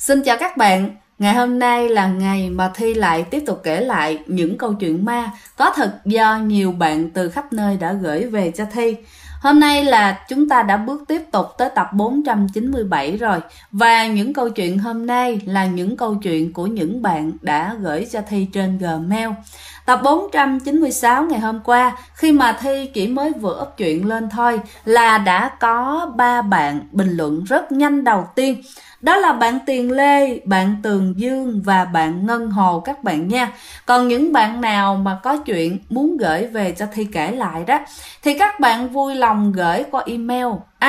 Xin chào các bạn, ngày hôm nay là ngày mà Thi lại tiếp tục kể lại những câu chuyện ma có thật do nhiều bạn từ khắp nơi đã gửi về cho Thi. Hôm nay là chúng ta đã bước tiếp tục tới tập 497 rồi. Và những câu chuyện hôm nay là những câu chuyện của những bạn đã gửi cho Thi trên Gmail. Tập 496 ngày hôm qua, khi mà Thi chỉ mới vừa up chuyện lên thôi là đã có 3 bạn bình luận rất nhanh đầu tiên. Đó là bạn Tiền Lê, bạn Tường Dương và bạn Ngân Hồ các bạn nha. Còn những bạn nào mà có chuyện muốn gửi về cho Thi kể lại đó thì các bạn vui lòng gửi qua email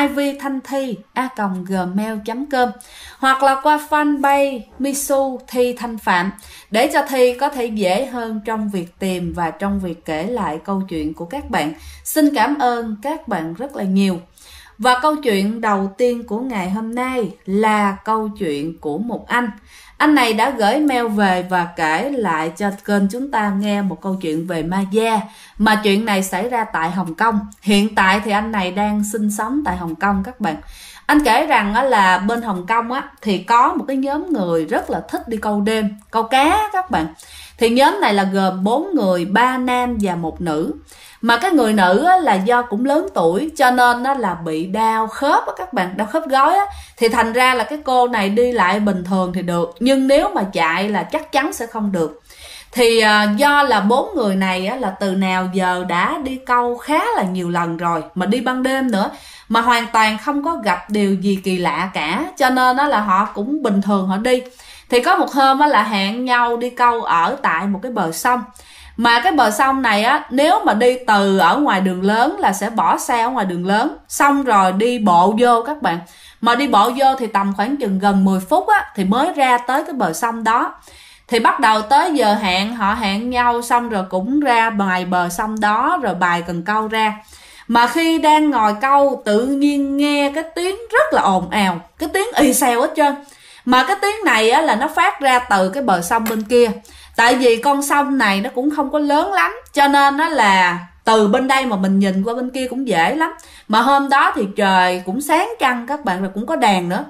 ivthanthi@gmail.com hoặc là qua fanpage Misu Thi Thanh Phạm để cho Thi có thể dễ hơn trong việc tìm và trong việc kể lại câu chuyện của các bạn. Xin cảm ơn các bạn rất là nhiều. Và câu chuyện đầu tiên của ngày hôm nay là câu chuyện của một anh. Anh này đã gửi mail về và kể lại cho kênh chúng ta nghe một câu chuyện về ma da. Mà chuyện này xảy ra tại Hồng Kông. Hiện tại thì anh này đang sinh sống tại Hồng Kông các bạn. Anh kể rằng là bên Hồng Kông thì có một cái nhóm người rất là thích đi câu đêm, câu cá các bạn. Thì nhóm này là gồm 4 người, 3 nam và 1 nữ. Mà cái người nữ là do cũng lớn tuổi cho nên là bị đau khớp các bạn, đau khớp gối thì thành ra là cái cô này đi lại bình thường thì được, nhưng nếu mà chạy là chắc chắn sẽ không được. Thì do là 4 người này là từ nào giờ đã đi câu khá là nhiều lần rồi, mà đi ban đêm nữa, mà hoàn toàn không có gặp điều gì kỳ lạ cả, cho nên là họ cũng bình thường họ đi. Thì có một hôm là hẹn nhau đi câu ở tại một cái bờ sông. Mà cái bờ sông này nếu mà đi từ ở ngoài đường lớn là sẽ bỏ xe ở ngoài đường lớn, xong rồi đi bộ vô các bạn. Mà đi bộ vô thì tầm khoảng chừng gần 10 phút thì mới ra tới cái bờ sông đó. Thì bắt đầu tới giờ hẹn, họ hẹn nhau xong rồi cũng ra ngoài bờ sông đó rồi bài cần câu ra. Mà khi đang ngồi câu tự nhiên nghe cái tiếng rất là ồn ào, cái tiếng ì xèo hết trơn. Mà cái tiếng này là nó phát ra từ cái bờ sông bên kia. Tại vì con sông này nó cũng không có lớn lắm, cho nên nó là từ bên đây mà mình nhìn qua bên kia cũng dễ lắm. Mà hôm đó thì trời cũng sáng trăng các bạn, rồi cũng có đèn nữa.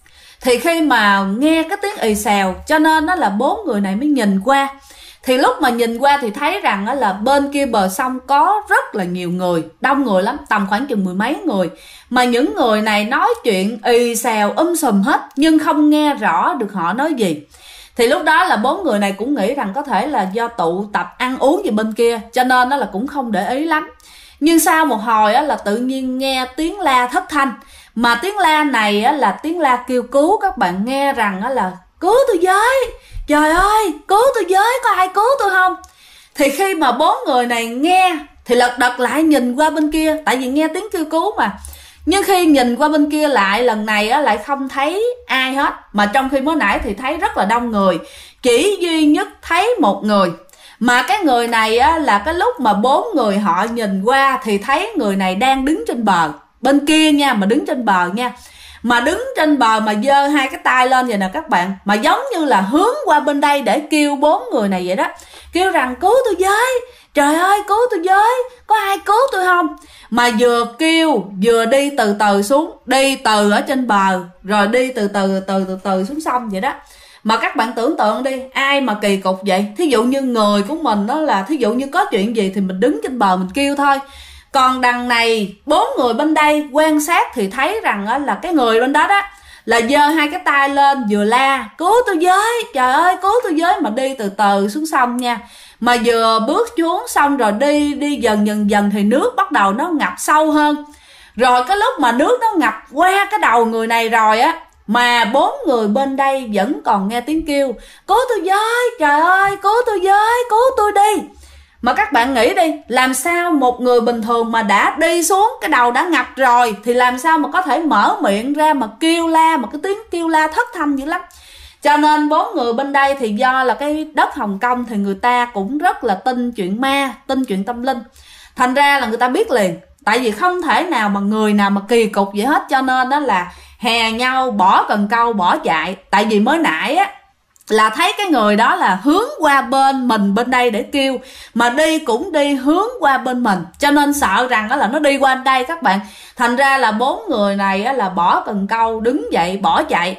Thì khi mà nghe cái tiếng ì xèo cho nên nó là 4 người này mới nhìn qua. Thì lúc mà nhìn qua thì thấy rằng là bên kia bờ sông có rất là nhiều người, đông người lắm, tầm khoảng chừng 10 mấy người. Mà những người này nói chuyện ì xèo sùm hết, nhưng không nghe rõ được họ nói gì. Thì lúc đó là 4 người này cũng nghĩ rằng có thể là do tụ tập ăn uống gì bên kia, cho nên là cũng không để ý lắm. Nhưng sau một hồi là tự nhiên nghe tiếng la thất thanh. Mà tiếng la này là tiếng la kêu cứu, các bạn nghe rằng là cứu tôi với, trời ơi cứu tôi với, có ai cứu tôi không? Thì khi mà 4 người này nghe thì lật đật lại nhìn qua bên kia, tại vì nghe tiếng kêu cứu mà. Nhưng khi nhìn qua bên kia lại lần này lại không thấy ai hết. Mà trong khi mới nãy thì thấy rất là đông người, chỉ duy nhất thấy một người. Mà cái người này là cái lúc mà 4 người họ nhìn qua thì thấy người này đang đứng trên bờ bên kia nha, mà đứng trên bờ nha. Mà đứng trên bờ mà giơ 2 cái tay lên vậy nè các bạn, mà giống như là hướng qua bên đây để kêu 4 người này vậy đó. Kêu rằng cứu tôi với, trời ơi cứu tôi với, có ai cứu tôi không? Mà vừa kêu vừa đi từ từ xuống, đi từ ở trên bờ rồi đi từ từ xuống sông vậy đó. Mà các bạn tưởng tượng đi, ai mà kỳ cục vậy? Thí dụ như người của mình đó là thí dụ như có chuyện gì thì mình đứng trên bờ mình kêu thôi. Còn đằng này 4 người bên đây quan sát thì thấy rằng là cái người bên đó đó là giơ 2 cái tay lên vừa la cứu tôi với, trời ơi cứu tôi với, mà đi từ từ xuống sông nha. Mà vừa bước xuống xong rồi đi dần thì nước bắt đầu nó ngập sâu hơn. Rồi cái lúc mà nước nó ngập qua cái đầu người này rồi mà 4 người bên đây vẫn còn nghe tiếng kêu cứu tôi với, trời ơi cứu tôi với, cứu tôi đi. Mà các bạn nghĩ đi, làm sao một người bình thường mà đã đi xuống, cái đầu đã ngập rồi thì làm sao mà có thể mở miệng ra mà kêu la, mà cái tiếng kêu la thất thanh dữ lắm. Cho nên 4 người bên đây thì do là cái đất Hồng Kông thì người ta cũng rất là tin chuyện ma, tin chuyện tâm linh. Thành ra là người ta biết liền, tại vì không thể nào mà người nào mà kỳ cục vậy hết, cho nên đó là hè nhau bỏ cần câu bỏ chạy. Tại vì mới nãy là thấy cái người đó là hướng qua bên mình bên đây để kêu, mà đi cũng đi hướng qua bên mình, cho nên sợ rằng đó là nó đi qua đây các bạn. Thành ra là 4 người này là bỏ cần câu đứng dậy bỏ chạy.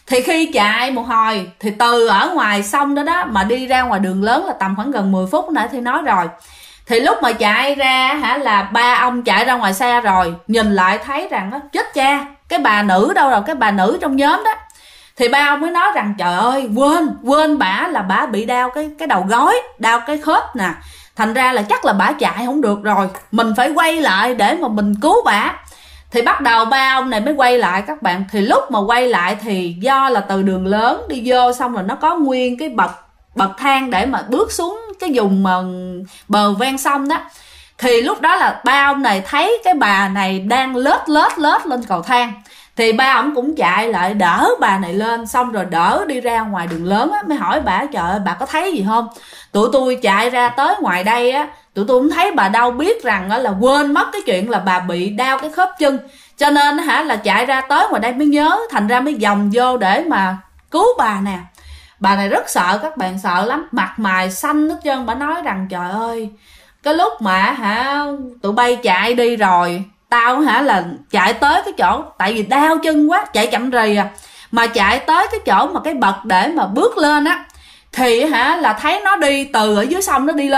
Thì khi chạy một hồi thì từ ở ngoài sông đó đó mà đi ra ngoài đường lớn là tầm khoảng gần 10 phút, nãy thì nói rồi. Thì lúc mà chạy ra là ba ông chạy ra ngoài xe rồi, nhìn lại thấy rằng đó, chết cha, cái bà nữ đâu rồi, cái bà nữ trong nhóm đó. Thì ba ông mới nói rằng trời ơi, quên bả là bả bị đau cái đầu gối, đau cái khớp nè, thành ra là chắc là bả chạy không được rồi, mình phải quay lại để mà mình cứu bả. Thì bắt đầu ba ông này mới quay lại các bạn. Thì lúc mà quay lại thì do là từ đường lớn đi vô, xong rồi nó có nguyên cái bậc thang để mà bước xuống cái vùng mà bờ ven sông đó. Thì lúc đó là ba ông này thấy cái bà này đang lết lên cầu thang. Thì ba ông cũng chạy lại đỡ bà này lên, xong rồi đỡ đi ra ngoài đường lớn á. Mới hỏi bà, trời ơi bà có thấy gì không? Tụi tôi chạy ra tới ngoài đây á, tụi tôi không thấy bà đâu, biết rằng là quên mất cái chuyện là bà bị đau cái khớp chân, cho nên là chạy ra tới ngoài đây mới nhớ, thành ra mới vòng vô để mà cứu bà nè. Bà này rất sợ các bạn, sợ lắm, mặt mày xanh hết trơn. Bà nói rằng trời ơi, cái lúc mà tụi bay chạy đi rồi, tao là chạy tới cái chỗ, tại vì đau chân quá, chạy chậm rì mà chạy tới cái chỗ mà cái bậc để mà bước lên á, thì là thấy nó đi từ ở dưới sông, nó đi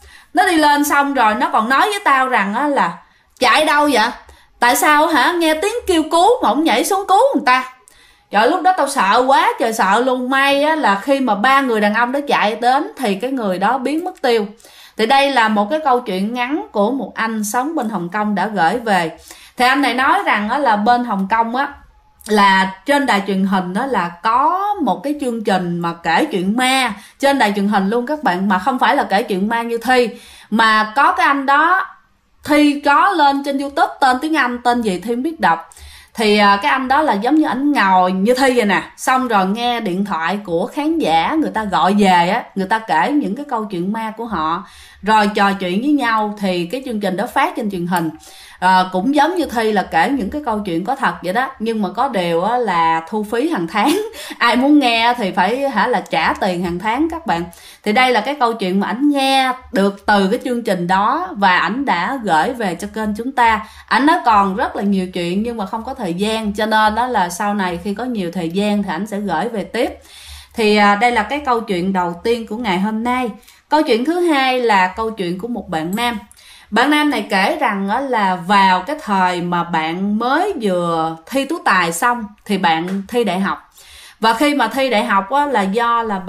lên xong rồi nó còn nói với tao rằng là chạy đâu vậy, tại sao nghe tiếng kêu cứu mà không nhảy xuống cứu người ta. Trời, lúc đó tao sợ quá trời sợ luôn. May là khi mà ba người đàn ông đó chạy đến thì cái người đó biến mất tiêu. Thì đây là một cái câu chuyện ngắn của một anh sống bên Hồng Kông đã gửi về. Thì anh này nói rằng là bên Hồng Kông á, là trên đài truyền hình đó là có một cái chương trình mà kể chuyện ma trên đài truyền hình luôn các bạn, mà không phải là kể chuyện ma như Thi, mà có cái anh đó Thi có lên trên YouTube, tên tiếng Anh tên gì Thi không biết đọc. Thì cái anh đó là giống như ảnh ngồi như Thi vậy nè, xong rồi nghe điện thoại của khán giả người ta gọi về á, người ta kể những cái câu chuyện ma của họ rồi trò chuyện với nhau. Thì cái chương trình đó phát trên truyền hình, cũng giống như Thi là kể những cái câu chuyện có thật vậy đó, nhưng mà có điều là thu phí hàng tháng ai muốn nghe thì phải là trả tiền hàng tháng các bạn. Thì đây là cái câu chuyện mà ảnh nghe được từ cái chương trình đó và ảnh đã gửi về cho kênh chúng ta. Ảnh nói còn rất là nhiều chuyện nhưng mà không có thời gian, cho nên đó là sau này khi có nhiều thời gian thì ảnh sẽ gửi về tiếp. Thì đây là cái câu chuyện đầu tiên của ngày hôm nay. Câu chuyện thứ hai là câu chuyện của một bạn nam. Bạn nam này kể rằng là vào cái thời mà bạn mới vừa thi tú tài xong thì bạn thi đại học. Và khi mà thi đại học là do là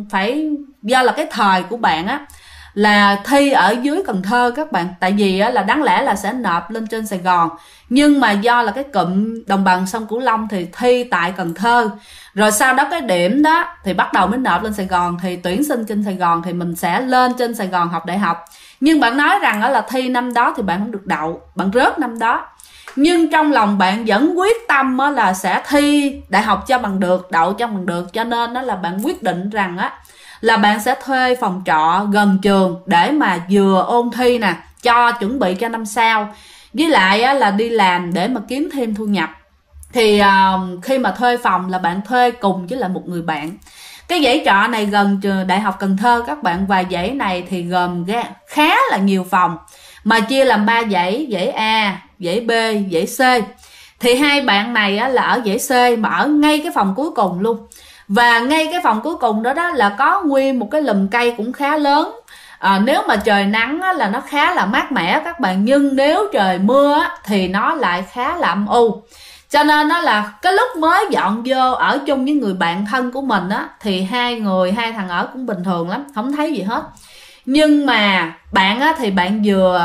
cái thời của bạn là thi ở dưới Cần Thơ các bạn. Tại vì là đáng lẽ là sẽ nộp lên trên Sài Gòn, nhưng mà do là cái cụm đồng bằng sông Cửu Long thì thi tại Cần Thơ. Rồi sau đó cái điểm đó thì bắt đầu mới nộp lên Sài Gòn, thì tuyển sinh trên Sài Gòn thì mình sẽ lên trên Sài Gòn học đại học. Nhưng bạn nói rằng là thi năm đó thì bạn không được đậu, bạn rớt năm đó. Nhưng trong lòng bạn vẫn quyết tâm là sẽ thi đại học cho bằng được, đậu cho bằng được. Cho nên là bạn quyết định rằng là bạn sẽ thuê phòng trọ gần trường để mà vừa ôn thi nè, cho chuẩn bị cho năm sau, với lại là đi làm để mà kiếm thêm thu nhập. Thì khi mà thuê phòng là bạn thuê cùng với lại một người bạn. Cái dãy trọ này gần trường Đại học Cần Thơ các bạn, và dãy này thì gồm khá là nhiều phòng mà chia làm 3 dãy, dãy A, dãy B, dãy C. Thì hai bạn này là ở dãy C mà ở ngay cái phòng cuối cùng luôn. Và ngay cái phòng cuối cùng đó là có nguyên một cái lùm cây cũng khá lớn. Nếu mà trời nắng là nó khá là mát mẻ các bạn, nhưng nếu trời mưa thì nó lại khá là âm u. Cho nên đó là cái lúc mới dọn vô ở chung với người bạn thân của mình thì hai thằng ở cũng bình thường lắm, không thấy gì hết. Nhưng mà bạn thì bạn vừa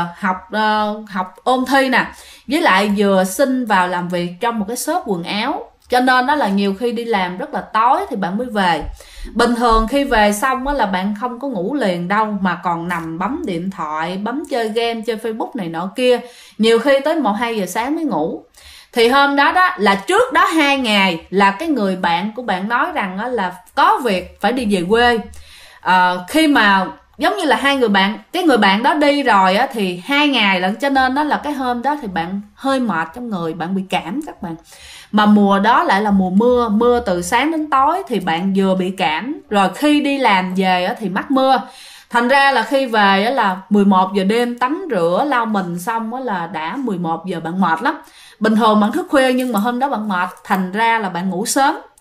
học ôn thi nè, với lại vừa xin vào làm việc trong một cái shop quần áo. Cho nên đó là nhiều khi đi làm rất là tối thì bạn mới về. Bình thường khi về xong là bạn không có ngủ liền đâu, mà còn nằm bấm điện thoại, bấm chơi game, chơi Facebook này nọ kia. Nhiều khi tới 1-2 giờ sáng mới ngủ. Thì hôm đó là trước đó 2 ngày là cái người bạn của bạn nói rằng là có việc phải đi về quê. Khi mà giống như là cái người bạn đó đi rồi thì 2 ngày lận, cho nên đó là cái hôm đó thì bạn hơi mệt trong người, bạn bị cảm các bạn. Mà mùa đó lại là mùa mưa, mưa từ sáng đến tối thì bạn vừa bị cảm, rồi khi đi làm về thì mắc mưa. Thành ra là khi về là 11 giờ đêm, tắm rửa lau mình xong là đã 11 giờ, bạn mệt lắm. Bình thường bạn thức khuya nhưng mà hôm đó bạn mệt, thành ra là bạn ngủ sớm.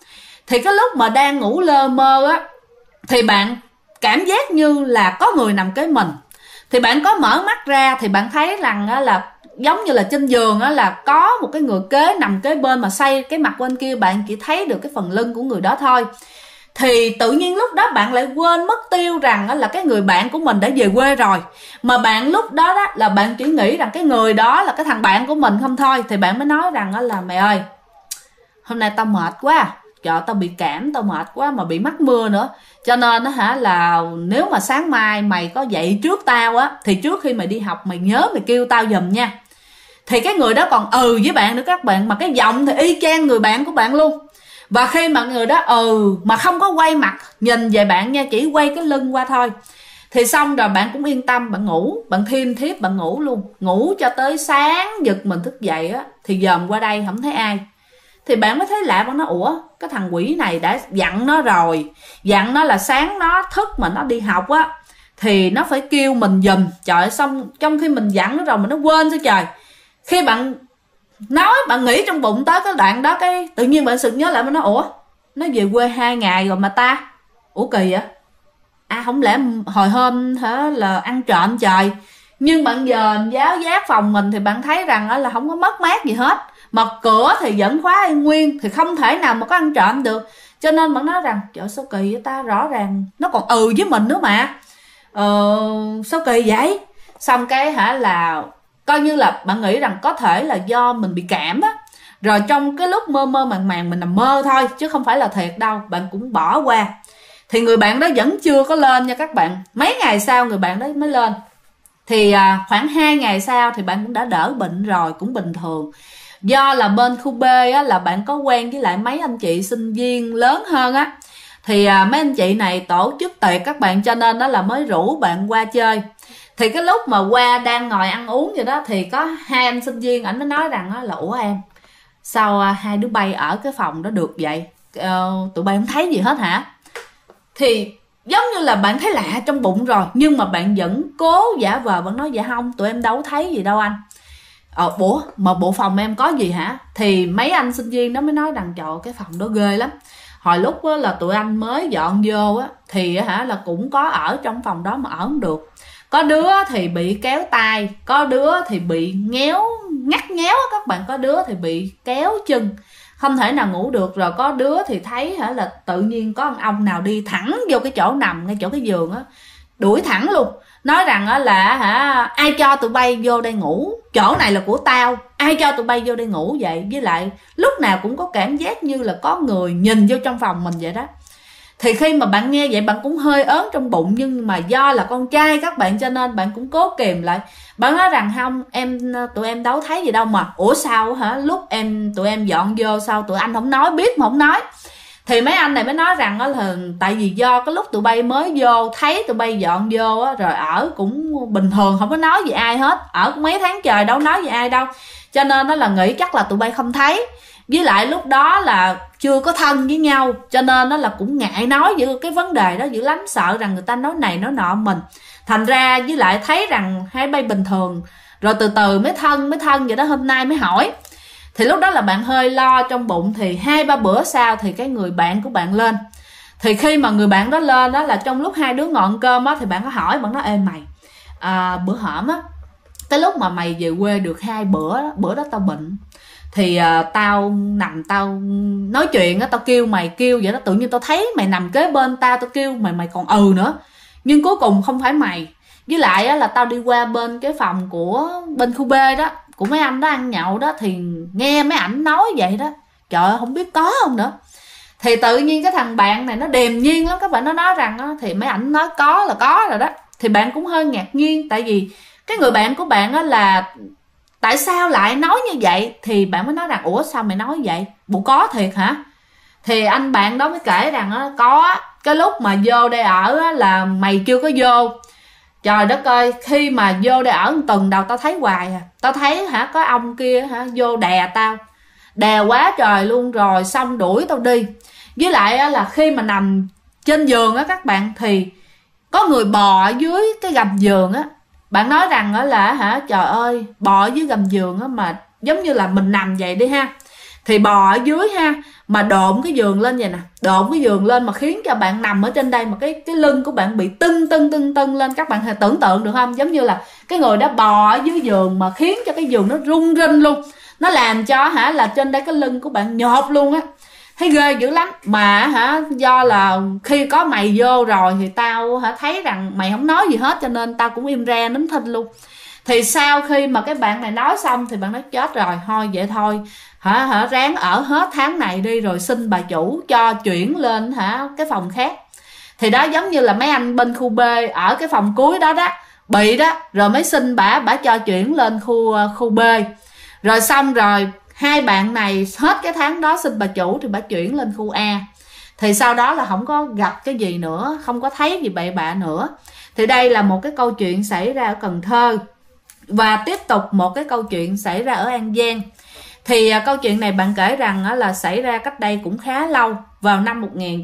Thì cái lúc mà đang ngủ lơ mơ á, thì bạn cảm giác như là có người nằm kế mình. Thì bạn có mở mắt ra thì bạn thấy rằng á, là giống như là trên giường á, là có một cái người kế nằm kế bên mà xoay cái mặt bên kia, bạn chỉ thấy được cái phần lưng của người đó thôi. Thì tự nhiên lúc đó bạn lại quên mất tiêu rằng á, là cái người bạn của mình đã về quê rồi. Mà bạn lúc đó đó là bạn chỉ nghĩ rằng cái người đó là cái thằng bạn của mình không thôi. Thì bạn mới nói rằng á, là mày ơi, hôm nay tao mệt quá, trời tao bị cảm, tao mệt quá mà bị mắc mưa nữa, cho nên á hả là nếu mà sáng mai mày có dậy trước tao á, thì trước khi mày đi học mày nhớ mày kêu tao giùm nha. Thì cái người đó còn với bạn nữa các bạn, mà cái giọng thì y chang người bạn của bạn luôn. Và khi mà người đó mà không có quay mặt nhìn về bạn nha, chỉ quay cái lưng qua thôi. Thì xong rồi bạn cũng yên tâm, bạn ngủ, bạn thêm thiếp, bạn ngủ luôn. Ngủ cho tới sáng giật mình thức dậy á, thì dòm qua đây không thấy ai. Thì bạn mới thấy lạ, bạn nói ủa, cái thằng quỷ này đã dặn nó rồi, dặn nó là sáng nó thức mà nó đi học á thì nó phải kêu mình giùm. Trời, xong trong khi mình dặn nó rồi mà nó quên sao trời. Khi bạn nói, bạn nghĩ trong bụng tới cái đoạn đó, cái tự nhiên bạn sực nhớ lại, bạn nói ủa, nó về quê 2 ngày rồi mà ta, ủa kỳ vậy, không lẽ hồi hôm hả là ăn trộm trời. Nhưng bạn dòm giáo giác phòng mình thì bạn thấy rằng là không có mất mát gì hết, mà cửa thì vẫn khóa y nguyên, thì không thể nào mà có ăn trộm được. Cho nên bạn nói rằng trời sao kỳ vậy ta, rõ ràng nó còn với mình nữa mà, sao kỳ vậy. Xong cái hả là coi như là bạn nghĩ rằng có thể là do mình bị cảm á, rồi trong cái lúc mơ mơ màng màng mình nằm mơ thôi chứ không phải là thiệt đâu, bạn cũng bỏ qua. Thì người bạn đó vẫn chưa có lên nha các bạn, mấy ngày sau người bạn đó mới lên. Thì khoảng 2 ngày sau thì bạn cũng đã đỡ bệnh rồi, cũng bình thường. Do là bên khu B á, là bạn có quen với lại mấy anh chị sinh viên lớn hơn á, thì mấy anh chị này tổ chức tiệc các bạn, cho nên đó là mới rủ bạn qua chơi. Thì cái lúc mà qua đang ngồi ăn uống vậy đó, thì có 2 anh sinh viên, ảnh mới nói rằng là ủa em, sao 2 đứa bay ở cái phòng đó được vậy, tụi bay không thấy gì hết hả. Thì giống như là bạn thấy lạ trong bụng rồi, nhưng mà bạn vẫn cố giả vờ, bạn nói dạ không, tụi em đâu thấy gì đâu anh. Mà bộ phòng em có gì hả. Thì mấy anh sinh viên đó mới nói rằng trời, cái phòng đó ghê lắm. Hồi lúc đó là tụi anh mới dọn vô á, thì hả là cũng có ở trong phòng đó mà ở không được. Có đứa thì bị kéo tay, có đứa thì bị ngắt ngéo các bạn, có đứa thì bị kéo chân, không thể nào ngủ được. Rồi có đứa thì thấy hả là tự nhiên có ông nào đi thẳng vô cái chỗ nằm ngay chỗ cái giường á, đuổi thẳng luôn, nói rằng á là hả ai cho tụi bay vô đây ngủ, chỗ này là của tao, ai cho tụi bay vô đây ngủ vậy. Với lại lúc nào cũng có cảm giác như là có người nhìn vô trong phòng mình vậy đó. Thì khi mà bạn nghe vậy bạn cũng hơi ớn trong bụng, nhưng mà do là con trai các bạn cho nên bạn cũng cố kìm lại. Bạn nói rằng không, tụi em đâu thấy gì đâu mà. Ủa sao hả, lúc tụi em dọn vô sao tụi anh không nói, biết mà không nói. Thì mấy anh này mới nói rằng là tại vì do cái lúc tụi bay mới vô thấy tụi bay dọn vô á, rồi ở cũng bình thường, không có nói gì ai hết, ở cũng mấy tháng trời đâu nói gì ai đâu, cho nên nó là nghĩ chắc là tụi bay không thấy. Với lại lúc đó là chưa có thân với nhau, cho nên nó là cũng ngại nói về cái vấn đề đó dữ lắm, sợ rằng người ta nói này nói nọ mình. Thành ra với lại thấy rằng hai bay bình thường, rồi từ từ mới thân vậy đó, hôm nay mới hỏi. Thì lúc đó là bạn hơi lo trong bụng. Thì 2-3 bữa sau thì cái người bạn của bạn lên. Thì khi mà người bạn đó lên đó là trong lúc 2 đứa ngồi ăn cơm á, thì bạn có hỏi, bạn nói ê mày, bữa hổm á, tới lúc mà mày về quê được 2 bữa đó tao bệnh. Thì tao nằm tao nói chuyện á, tao kêu mày kêu vậy đó, tự nhiên tao thấy mày nằm kế bên tao kêu mày còn nữa, nhưng cuối cùng không phải mày. Với lại á, là tao đi qua bên cái phòng của bên khu B đó, của mấy anh đó ăn nhậu đó, thì nghe mấy ảnh nói vậy đó, trời ơi không biết có không nữa. Thì tự nhiên cái thằng bạn này nó điềm nhiên lắm các bạn, nó nói rằng á, thì mấy ảnh nói có là có rồi đó. Thì bạn cũng hơi ngạc nhiên, tại vì cái người bạn của bạn á là tại sao lại nói như vậy. Thì bạn mới nói rằng ủa sao mày nói vậy, bộ có thiệt hả. Thì anh bạn đó mới kể rằng á, có, cái lúc mà vô đây ở á, là mày chưa có vô. Trời đất ơi, khi mà vô đây ở một tuần đầu tao thấy hoài à, tao thấy hả có ông kia hả vô đè tao, đè quá trời luôn, rồi xong đuổi tao đi. Với lại á, là khi mà nằm trên giường á các bạn, thì có người bò ở dưới cái gầm giường á. Bạn nói rằng á là hả trời ơi, bò ở dưới gầm giường á, mà giống như là mình nằm vậy đi ha, thì bò ở dưới ha, mà độn cái giường lên vậy nè, độn cái giường lên mà khiến cho bạn nằm ở trên đây mà cái lưng của bạn bị tưng lên. Các bạn hãy tưởng tượng được không? Giống như là cái người đó bò ở dưới giường mà khiến cho cái giường nó rung rinh luôn, nó làm cho là trên đây cái lưng của bạn nhột luôn á, thấy ghê dữ lắm. Mà do là khi có mày vô rồi thì tao thấy rằng mày không nói gì hết, cho nên tao cũng im re nín thinh luôn. Thì sau khi mà cái bạn này nói xong thì bạn nói chết rồi, thôi vậy thôi ráng ở hết tháng này đi, rồi xin bà chủ cho chuyển lên cái phòng khác. Thì đó, giống như là mấy anh bên khu B ở cái phòng cuối đó bị đó, rồi mới xin bả cho chuyển lên khu B. Rồi xong rồi hai bạn này hết cái tháng đó xin bà chủ thì bà chuyển lên khu A. Thì sau đó là không có gặp cái gì nữa, không có thấy gì bậy bạ nữa. Thì đây là một cái câu chuyện xảy ra ở Cần Thơ. Và tiếp tục một cái câu chuyện xảy ra ở An Giang. Thì câu chuyện này bạn kể rằng là xảy ra cách đây cũng khá lâu, vào năm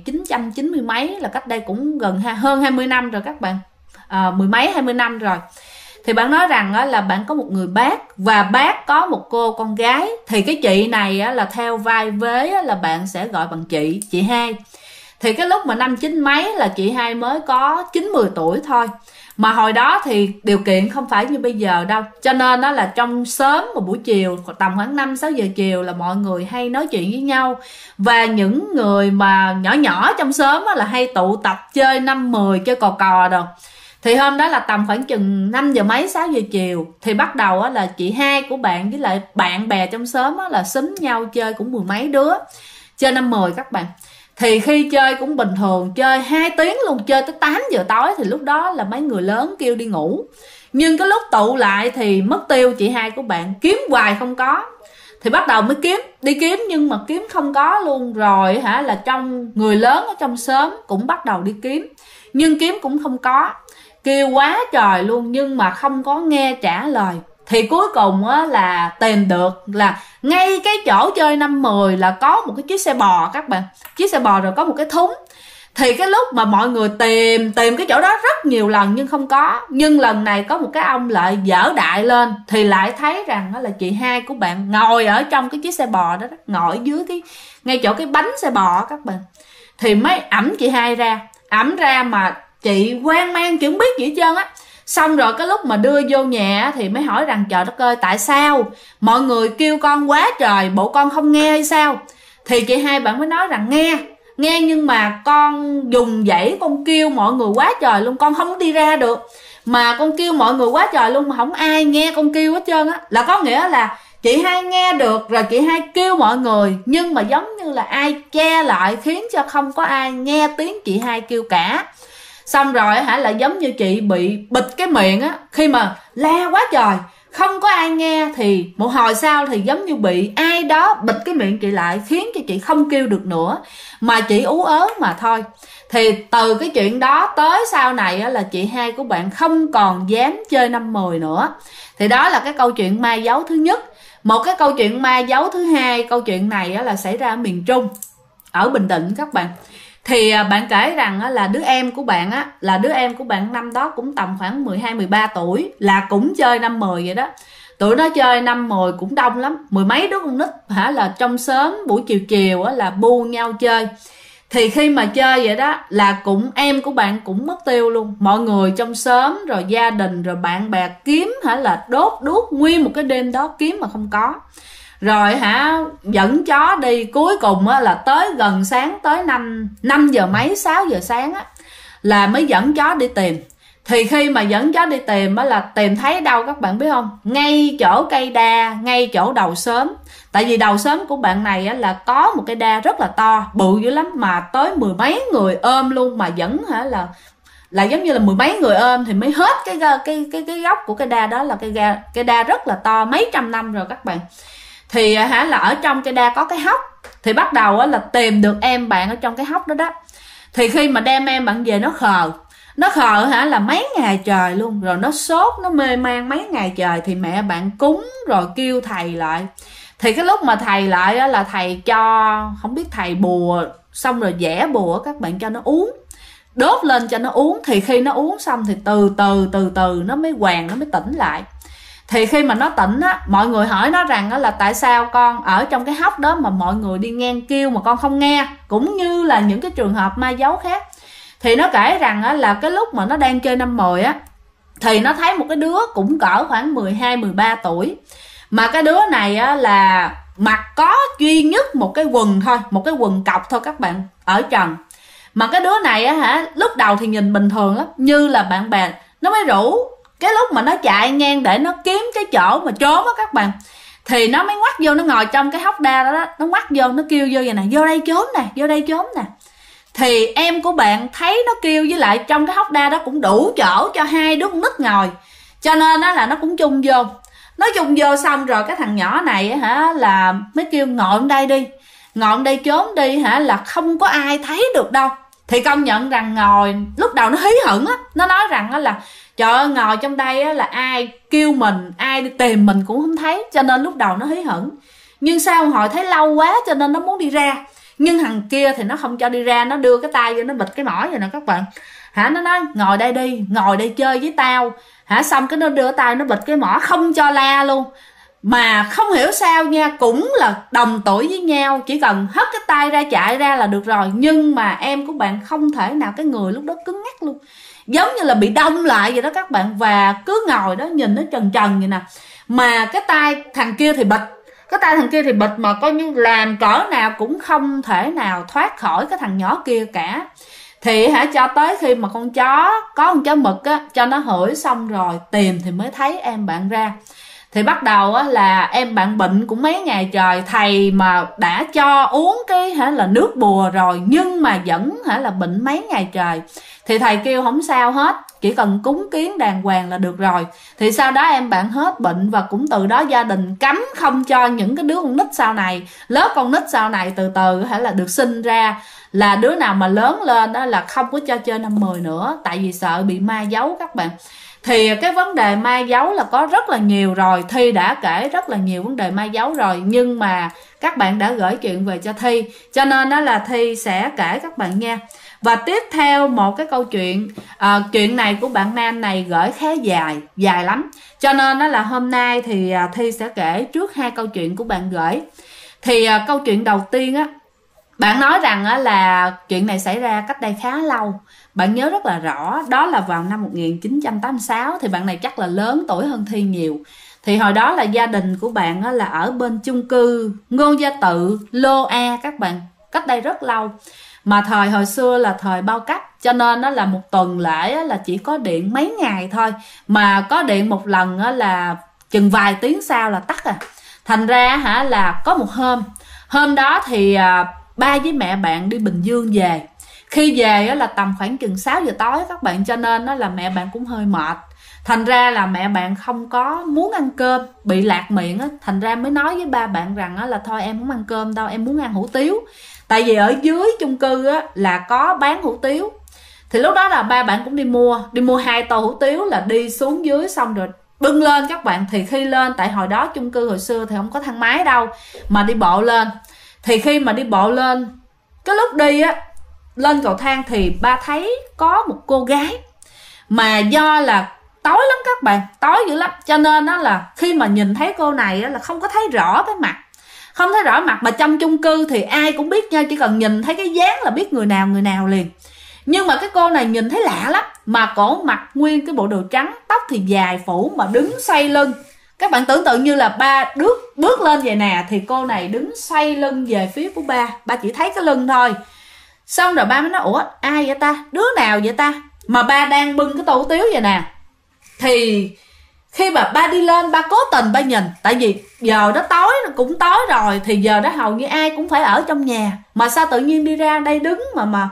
1990 mấy, là cách đây cũng gần hơn 20 năm rồi các bạn, mười mấy 20 năm rồi. Thì bạn nói rằng là bạn có một người bác, và bác có một cô con gái. Thì cái chị này là theo vai vế là bạn sẽ gọi bằng chị hai. Thì cái lúc mà năm 90 mấy là chị hai mới có 9-10 tuổi thôi. Mà hồi đó thì điều kiện không phải như bây giờ đâu, cho nên đó là trong xóm một buổi chiều tầm khoảng 5-6 giờ chiều là mọi người hay nói chuyện với nhau. Và những người mà nhỏ trong xóm là hay tụ tập chơi 5-10, chơi cò đồ. Thì hôm đó là tầm khoảng chừng 5 giờ mấy 6 giờ chiều thì bắt đầu là chị hai của bạn với lại bạn bè trong xóm là xúm nhau chơi cũng 10 mấy đứa, chơi 5-10 các bạn. Thì khi chơi cũng bình thường, chơi 2 tiếng luôn, chơi tới 8 giờ tối. Thì lúc đó là mấy người lớn kêu đi ngủ. Nhưng cái lúc tụ lại thì mất tiêu chị hai của bạn, kiếm hoài không có. Thì bắt đầu mới đi kiếm nhưng mà kiếm không có luôn. Rồi là trong người lớn ở trong xóm cũng bắt đầu đi kiếm, nhưng kiếm cũng không có. Kêu quá trời luôn nhưng mà không có nghe trả lời. Thì cuối cùng là tìm được là ngay cái chỗ chơi 5-10 là có một cái chiếc xe bò các bạn. Chiếc xe bò rồi có một cái thúng. Thì cái lúc mà mọi người tìm cái chỗ đó rất nhiều lần nhưng không có. Nhưng lần này có một cái ông lại dở đại lên, thì lại thấy rằng là chị hai của bạn ngồi ở trong cái chiếc xe bò đó, ngồi dưới ngay chỗ cái bánh xe bò các bạn. Thì mới ẵm chị hai ra. Ẵm ra mà chị hoang mang chưa biết gì hết trơn á. Xong rồi cái lúc mà đưa vô nhà thì mới hỏi rằng trời đất ơi, tại sao mọi người kêu con quá trời, bộ con không nghe hay sao? Thì chị hai bạn mới nói rằng nghe nhưng mà con dùng dãy con kêu mọi người quá trời luôn, con không đi ra được. Mà con kêu mọi người quá trời luôn mà không ai nghe con kêu hết trơn á. Là có nghĩa là chị hai nghe được rồi, chị hai kêu mọi người nhưng mà giống như là ai che lại, khiến cho không có ai nghe tiếng chị hai kêu cả. Xong rồi là giống như chị bị bịt cái miệng á, khi mà la quá trời không có ai nghe. Thì một hồi sau thì giống như bị ai đó bịt cái miệng chị lại, khiến cho chị không kêu được nữa, mà chị ú ớ mà thôi. Thì từ cái chuyện đó tới sau này là chị hai của bạn không còn dám chơi 5-10 nữa. Thì đó là cái câu chuyện ma giấu thứ nhất. Một cái câu chuyện ma giấu thứ hai, câu chuyện này là xảy ra ở miền Trung, ở Bình Định các bạn. Thì bạn kể rằng là đứa em của bạn năm đó cũng tầm khoảng 12-13 tuổi, là cũng chơi 5-10 vậy đó. Tụi nó chơi 5-10 cũng đông lắm, 10 mấy đứa con nít là trong xóm buổi chiều là bu nhau chơi. Thì khi mà chơi vậy đó là em của bạn cũng mất tiêu luôn. Mọi người trong xóm rồi gia đình rồi bạn bè kiếm là đốt đuốc nguyên một cái đêm đó kiếm mà không có. Rồi dẫn chó đi, cuối cùng là tới gần sáng, tới 5 giờ mấy 6 giờ sáng là mới dẫn chó đi tìm. Thì khi mà dẫn chó đi tìm là tìm thấy đâu các bạn biết không? Ngay chỗ cây đa, ngay chỗ đầu xóm. Tại vì đầu xóm của bạn này là có một cây đa rất là to, bự dữ lắm, mà tới 10 mấy người ôm luôn. Mà vẫn là giống như là 10 mấy người ôm thì mới hết cái gốc của cây đa đó. Là cây đa rất là to, mấy trăm năm rồi các bạn. Thì là ở trong cây đa có cái hốc. Thì bắt đầu là tìm được em bạn ở trong cái hốc đó đó. Thì khi mà đem em bạn về, nó khờ là mấy ngày trời luôn. Rồi nó sốt, nó mê man mấy ngày trời. Thì mẹ bạn cúng rồi kêu thầy lại. Thì cái lúc mà thầy lại là thầy cho, không biết thầy bùa, xong rồi vẽ bùa các bạn, cho nó uống, đốt lên cho nó uống. Thì khi nó uống xong thì từ từ nó mới hoàng, nó mới tỉnh lại. Thì khi mà nó tỉnh á, mọi người hỏi nó rằng á là tại sao con ở trong cái hốc đó mà mọi người đi ngang kêu mà con không nghe, cũng như là những cái trường hợp ma dấu khác. Thì nó kể rằng á là cái lúc mà nó đang chơi năm 10 á, thì nó thấy một cái đứa cũng cỡ khoảng 12-13 tuổi. Mà cái đứa này á là mặc có duy nhất một cái quần thôi, một cái quần cọc thôi các bạn, ở trần. Mà cái đứa này á lúc đầu thì nhìn bình thường lắm, như là bạn bè nó mới rủ. Cái lúc mà nó chạy ngang để nó kiếm cái chỗ mà trốn á các bạn, thì nó mới ngoắt vô, nó ngồi trong cái hốc đa đó, nó ngoắt vô, nó kêu vô vậy nè, vô đây trốn nè, vô đây trốn nè. Thì em của bạn thấy nó kêu, với lại trong cái hốc đa đó cũng đủ chỗ cho 2 đứa con nít ngồi, cho nên đó là nó cũng chung vô. Nó chung vô xong rồi cái thằng nhỏ này là mới kêu ngồi ở đây đi, ngồi ở đây trốn đi là không có ai thấy được đâu. Thì công nhận rằng ngồi lúc đầu nó hí hửng á, nó nói rằng là trời ơi, ngồi trong đây là ai kêu mình, ai đi tìm mình cũng không thấy, cho nên lúc đầu nó hí hửng. Nhưng sau hồi thấy lâu quá cho nên nó muốn đi ra. Nhưng thằng kia thì nó không cho đi ra, nó đưa cái tay vô, nó bịt cái mỏ vậy nè các bạn. Nó nói ngồi đây đi, ngồi đây chơi với tao. Xong cái nó đưa tay nó bịt cái mỏ, không cho la luôn. Mà không hiểu sao nha, cũng là đồng tuổi với nhau, chỉ cần hất cái tay ra chạy ra là được rồi. Nhưng mà em của bạn không thể nào, cái người lúc đó cứng ngắc luôn, giống như là bị đông lại vậy đó các bạn. Và cứ ngồi đó nhìn nó trần trần vậy nè. Mà cái tay thằng kia thì bịt, cái tay thằng kia thì bịt, mà coi như làm cỡ nào cũng không thể nào thoát khỏi cái thằng nhỏ kia cả. Thì cho tới khi mà con chó, có con chó mực á, cho nó hửi xong rồi tìm thì mới thấy em bạn ra. Thì bắt đầu á là em bạn bệnh cũng mấy ngày trời, thầy mà đã cho uống cái là nước bùa rồi, nhưng mà vẫn là bệnh mấy ngày trời. Thì thầy kêu không sao hết, chỉ cần cúng kiến đàng hoàng là được rồi. Thì sau đó em bạn hết bệnh, và cũng từ đó gia đình cấm không cho những cái đứa con nít sau này, lớp con nít sau này từ từ là được sinh ra, là đứa nào mà lớn lên đó là không có cho chơi năm 10 nữa, tại vì sợ bị ma giấu các bạn. Thì cái vấn đề ma giấu là có rất là nhiều rồi, Thi đã kể rất là nhiều vấn đề ma giấu rồi, nhưng mà các bạn đã gửi chuyện về cho Thi, cho nên đó là Thi sẽ kể các bạn nha. Và tiếp theo một cái câu chuyện, chuyện này của bạn nam này gửi khá dài lắm, cho nên đó là hôm nay thì Thi sẽ kể trước 2 câu chuyện của bạn gửi. Thì câu chuyện đầu tiên á, bạn nói rằng là chuyện này xảy ra cách đây khá lâu, bạn nhớ rất là rõ, đó là vào năm 1986. Thì bạn này chắc là lớn tuổi hơn Thi nhiều. Thì hồi đó là gia đình của bạn là ở bên chung cư Ngô Gia Tự, Lô A các bạn, cách đây rất lâu. Mà thời hồi xưa là thời bao cấp, cho nên nó là một tuần lễ là chỉ có điện mấy ngày thôi, mà có điện một lần là chừng vài tiếng sau là tắt à. Thành ra là có một hôm đó thì ba với mẹ bạn đi Bình Dương về. Khi về là tầm khoảng chừng 6 giờ tối các bạn, cho nên là mẹ bạn cũng hơi mệt. Thành ra là mẹ bạn không có muốn ăn cơm, bị lạc miệng á, thành ra mới nói với ba bạn rằng là thôi em không ăn cơm đâu, em muốn ăn hủ tiếu. Tại vì ở dưới chung cư á là có bán hủ tiếu. Thì lúc đó là ba bạn cũng đi mua 2 tô hủ tiếu, là đi xuống dưới xong rồi bưng lên các bạn. Thì khi lên, tại hồi đó chung cư hồi xưa thì không có thang máy đâu, mà đi bộ lên. Thì khi mà đi bộ lên, cái lúc đi á, lên cầu thang thì ba thấy có một cô gái, mà do là tối lắm các bạn, tối dữ lắm, cho nên đó là khi mà nhìn thấy cô này là không có thấy rõ cái mặt, không thấy rõ mặt. Mà trong chung cư thì ai cũng biết nhau, chỉ cần nhìn thấy cái dáng là biết người nào liền. Nhưng mà cái cô này nhìn thấy lạ lắm, mà cổ mặc nguyên cái bộ đồ trắng, tóc thì dài phủ, mà đứng xoay lưng. Các bạn tưởng tượng như là ba bước lên vậy nè, thì cô này đứng xoay lưng về phía của ba chỉ thấy cái lưng thôi. Xong rồi ba mới nói ủa ai vậy ta, đứa nào vậy ta, mà ba đang bưng cái tô hủ tiếu vậy nè. Thì khi mà ba đi lên, ba cố tình ba nhìn, tại vì giờ đó tối, cũng tối rồi, thì giờ đó hầu như ai cũng phải ở trong nhà, mà sao tự nhiên đi ra đây đứng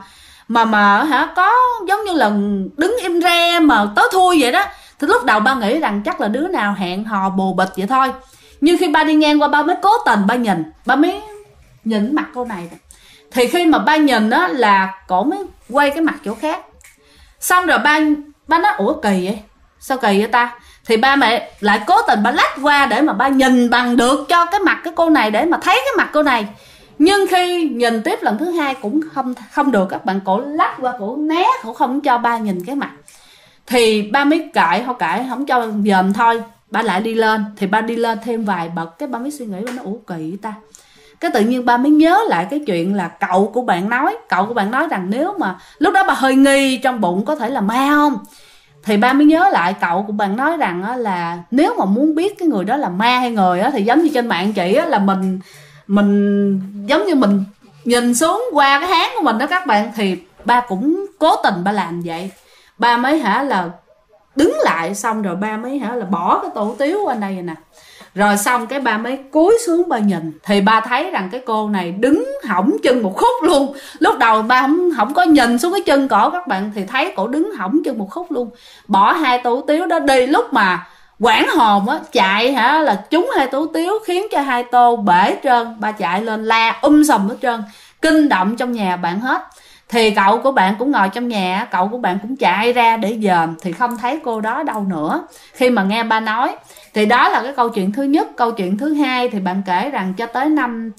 mà có giống như là đứng im re mà tối thui vậy đó. Thì lúc đầu ba nghĩ rằng chắc là đứa nào hẹn hò bồ bịch vậy thôi. Nhưng khi ba đi ngang qua, ba mới cố tình ba nhìn, ba mới nhìn mặt cô này. Thì khi mà ba nhìn á là cổ mới quay cái mặt chỗ khác. Xong rồi ba nói ủa kỳ vậy, sao kỳ vậy ta. Thì ba mẹ lại cố tình ba lách qua để mà ba nhìn bằng được cho cái mặt cái cô này, để mà thấy cái mặt cô này. Nhưng khi nhìn tiếp lần thứ 2 cũng không được các bạn, cổ lách qua, cổ né, cổ không cho ba nhìn cái mặt. Thì ba mới kệ không cho dòm thôi. ba lại đi lên. Thì ba đi lên thêm vài bậc, cái ba mới suy nghĩ, ba nói ủa kỳ ta. Cái tự nhiên ba mới nhớ lại cái chuyện là cậu của bạn nói rằng nếu mà lúc đó ba hơi nghi trong bụng có thể là ma không. Thì ba mới nhớ lại cậu của bạn nói rằng là nếu mà muốn biết cái người đó là ma hay người thì giống như trên mạng chị là mình giống như mình nhìn xuống qua cái háng của mình đó các bạn. Thì ba cũng cố tình ba làm vậy. Ba mới là đứng lại, xong rồi ba mới là bỏ cái tô hủ tiếu qua đây nè. Rồi xong cái ba mới cúi xuống ba nhìn. Thì ba thấy rằng cái cô này đứng hõng chân một khúc luôn. Lúc đầu ba không có nhìn xuống cái chân cổ các bạn, thì thấy cổ đứng hõng chân một khúc luôn. Bỏ hai tô hủ tiếu đó đi. Lúc mà quảng hồn á chạy là trúng hai tô hủ tiếu, khiến cho hai tô bể trơn. Ba chạy lên la sùm hết trơn, kinh động trong nhà bạn hết. Thì cậu của bạn cũng ngồi trong nhà, cậu của bạn cũng chạy ra để dòm, thì không thấy cô đó đâu nữa. Khi mà nghe ba nói, thì đó là cái câu chuyện thứ nhất. Câu chuyện thứ hai thì bạn kể rằng cho tới năm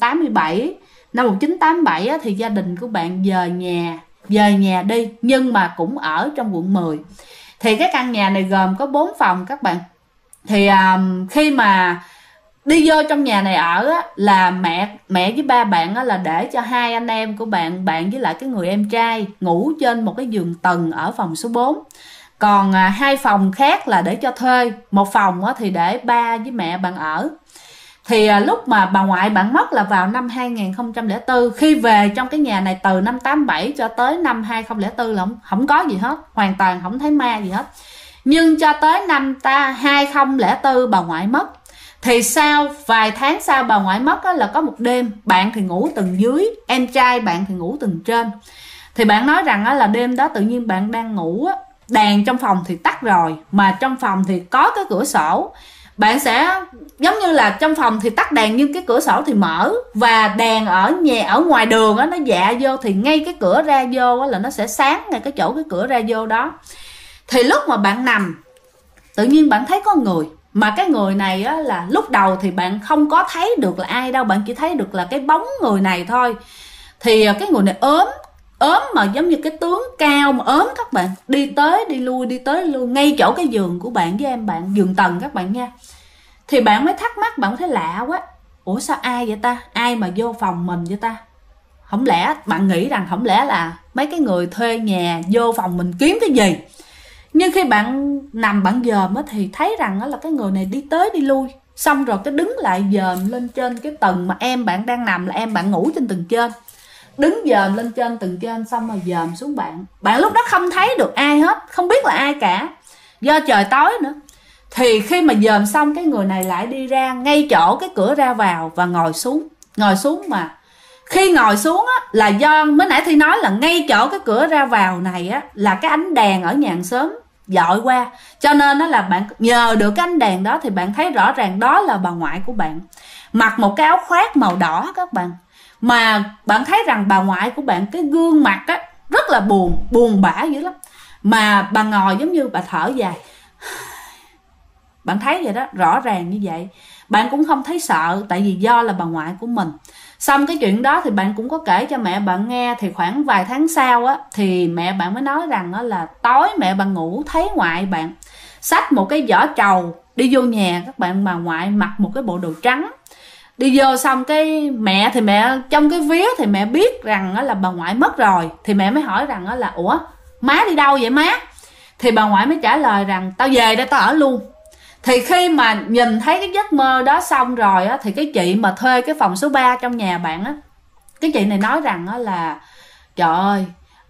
1987 thì gia đình của bạn dời nhà đi, nhưng mà cũng ở trong quận 10. Thì cái căn nhà này gồm có 4 phòng các bạn. Thì khi mà đi vô trong nhà này ở là mẹ với ba bạn là để cho hai anh em của bạn với lại cái người em trai ngủ trên một cái giường tầng ở phòng số 4. Còn hai phòng khác là để cho thuê. Một phòng thì để ba với mẹ bạn ở. Thì lúc mà bà ngoại bạn mất là vào năm 2004. Khi về trong cái nhà này từ năm 87 cho tới năm 2004 là không có gì hết, hoàn toàn không thấy ma gì hết. Nhưng cho tới năm 2004 bà ngoại mất. Thì vài tháng sau bà ngoại mất là có một đêm bạn thì ngủ tầng dưới, em trai bạn thì ngủ tầng trên. Thì bạn nói rằng là đêm đó tự nhiên bạn đang ngủ, đèn trong phòng thì tắt rồi, mà trong phòng thì có cái cửa sổ. Bạn sẽ giống như là trong phòng thì tắt đèn nhưng cái cửa sổ thì mở, và đèn ở ngoài đường nó dạ vô, thì ngay cái cửa ra vô là nó sẽ sáng ngay cái chỗ cái cửa ra vô đó. Thì lúc mà bạn nằm, tự nhiên bạn thấy có người. Mà cái người này là lúc đầu thì bạn không có thấy được là ai đâu, bạn chỉ thấy được là cái bóng người này thôi. Thì cái người này ốm mà giống như cái tướng cao mà ốm các bạn, đi tới đi lui ngay chỗ cái giường của bạn với em bạn, giường tầng các bạn nha. Thì bạn mới thắc mắc, bạn thấy lạ quá, ủa sao ai vậy ta, ai mà vô phòng mình vậy ta? Không lẽ bạn nghĩ rằng không lẽ là mấy cái người thuê nhà vô phòng mình kiếm cái gì? Nhưng khi bạn nằm bạn dòm thì thấy rằng là cái người này đi tới đi lui, xong rồi cái đứng lại dòm lên trên cái tầng mà em bạn đang nằm, là em bạn ngủ trên tầng trên. Đứng dòm lên trên tầng trên, xong rồi dòm xuống bạn. Bạn lúc đó không thấy được ai hết, không biết là ai cả, do trời tối nữa. Thì khi mà dòm xong, cái người này lại đi ra ngay chỗ cái cửa ra vào và ngồi xuống. Mà khi ngồi xuống là do mới nãy Thi nói là ngay chỗ cái cửa ra vào này là cái ánh đèn ở nhà hàng xóm dọi qua, cho nên là bạn nhờ được cái ánh đèn đó thì bạn thấy rõ ràng đó là bà ngoại của bạn, mặc một cái áo khoác màu đỏ các bạn. Mà bạn thấy rằng bà ngoại của bạn cái gương mặt rất là buồn bã dữ lắm, mà bà ngồi giống như bà thở dài. Bạn thấy vậy đó, rõ ràng như vậy. Bạn cũng không thấy sợ, tại vì do là bà ngoại của mình. Xong cái chuyện đó thì bạn cũng có kể cho mẹ bạn nghe. Thì khoảng vài tháng sau thì mẹ bạn mới nói rằng là tối mẹ bạn ngủ thấy ngoại bạn xách một cái giỏ trầu đi vô nhà các bạn, bà ngoại mặc một cái bộ đồ trắng đi vô. Xong cái mẹ trong cái vía thì mẹ biết rằng là bà ngoại mất rồi. Thì mẹ mới hỏi rằng là ủa má đi đâu vậy má? Thì bà ngoại mới trả lời rằng tao về đây tao ở luôn. Thì khi mà nhìn thấy cái giấc mơ đó xong rồi thì cái chị mà thuê cái phòng số 3 trong nhà bạn cái chị này nói rằng là trời ơi,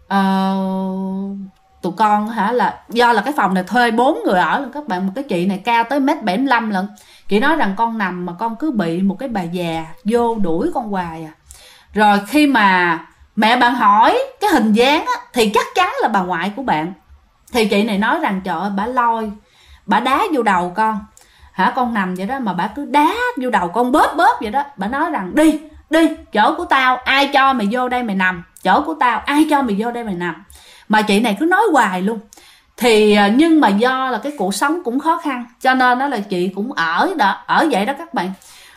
tụi con là do là cái phòng này thuê 4 người ở luôn các bạn. Một cái chị này cao tới 1m75 lận. Chị nói rằng con nằm mà con cứ bị một cái bà già vô đuổi con hoài à. Rồi khi mà mẹ bạn hỏi cái hình dáng thì chắc chắn là bà ngoại của bạn. Thì chị này nói rằng trời ơi, bà đá vô đầu con, con nằm vậy đó mà bà cứ đá vô đầu con bóp vậy đó. Bà nói rằng đi chỗ của tao, ai cho mày vô đây mày nằm, chỗ của tao ai cho mày vô đây mày nằm. Mà chị này cứ nói hoài luôn. Thì nhưng mà do là cái cuộc sống cũng khó khăn, cho nên đó là chị cũng ở vậy đó các bạn.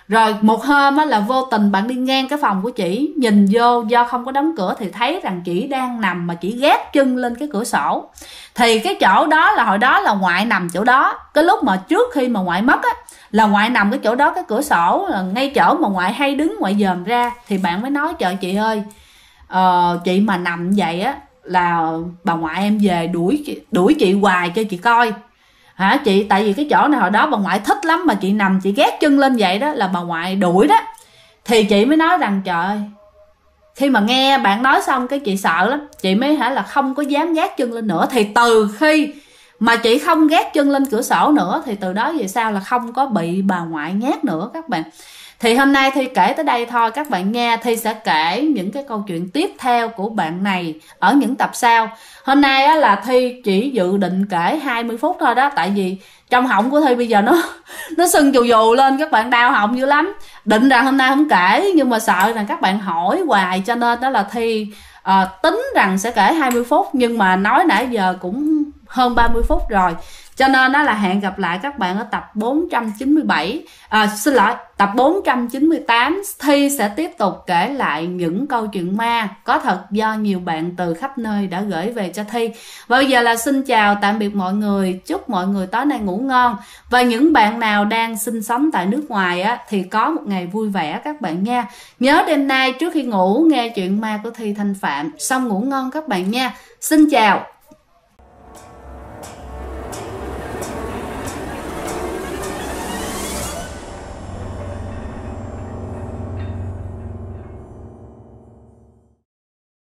Rồi một hôm á là vô tình bạn đi ngang cái phòng của chị, nhìn vô do không có đóng cửa thì thấy rằng chị đang nằm mà chị gác chân lên cái cửa sổ. Thì cái chỗ đó là hồi đó là ngoại nằm chỗ đó, cái lúc mà trước khi mà ngoại mất á là ngoại nằm cái chỗ đó, cái cửa sổ là ngay chỗ mà ngoại hay đứng ngoại dòm ra. Thì bạn mới nói trời chị ơi, chị mà nằm vậy á là bà ngoại em về đuổi chị hoài cho chị coi hả chị, tại vì cái chỗ này hồi đó bà ngoại thích lắm, mà chị nằm chị gác chân lên vậy đó là bà ngoại đuổi đó. Thì chị mới nói rằng trời ơi, khi mà nghe bạn nói xong cái chị sợ lắm, chị mới là không có dám gác chân lên nữa. Thì từ khi mà chị không gác chân lên cửa sổ nữa thì từ đó về sau là không có bị bà ngoại nhát nữa các bạn. Thì hôm nay Thi kể tới đây thôi các bạn nha. Thi sẽ kể những cái câu chuyện tiếp theo của bạn này ở những tập sau. Hôm nay á, là Thi chỉ dự định kể 20 phút thôi đó. Tại vì trong họng của Thi bây giờ nó sưng vù vù lên, các bạn, đau họng dữ lắm. Định rằng hôm nay không kể, nhưng mà sợ rằng các bạn hỏi hoài, cho nên đó là Thi tính rằng sẽ kể 20 phút. Nhưng mà nói nãy giờ cũng hơn 30 phút rồi. Cho nên đó là hẹn gặp lại các bạn ở tập 497. Xin lỗi, tập 498. Thi sẽ tiếp tục kể lại những câu chuyện ma có thật do nhiều bạn từ khắp nơi đã gửi về cho Thi. Và bây giờ là xin chào tạm biệt mọi người. Chúc mọi người tối nay ngủ ngon. Và những bạn nào đang sinh sống tại nước ngoài á, thì có một ngày vui vẻ các bạn nha. Nhớ đêm nay trước khi ngủ nghe chuyện ma của Thi Thanh Phạm. Xong ngủ ngon các bạn nha. Xin chào.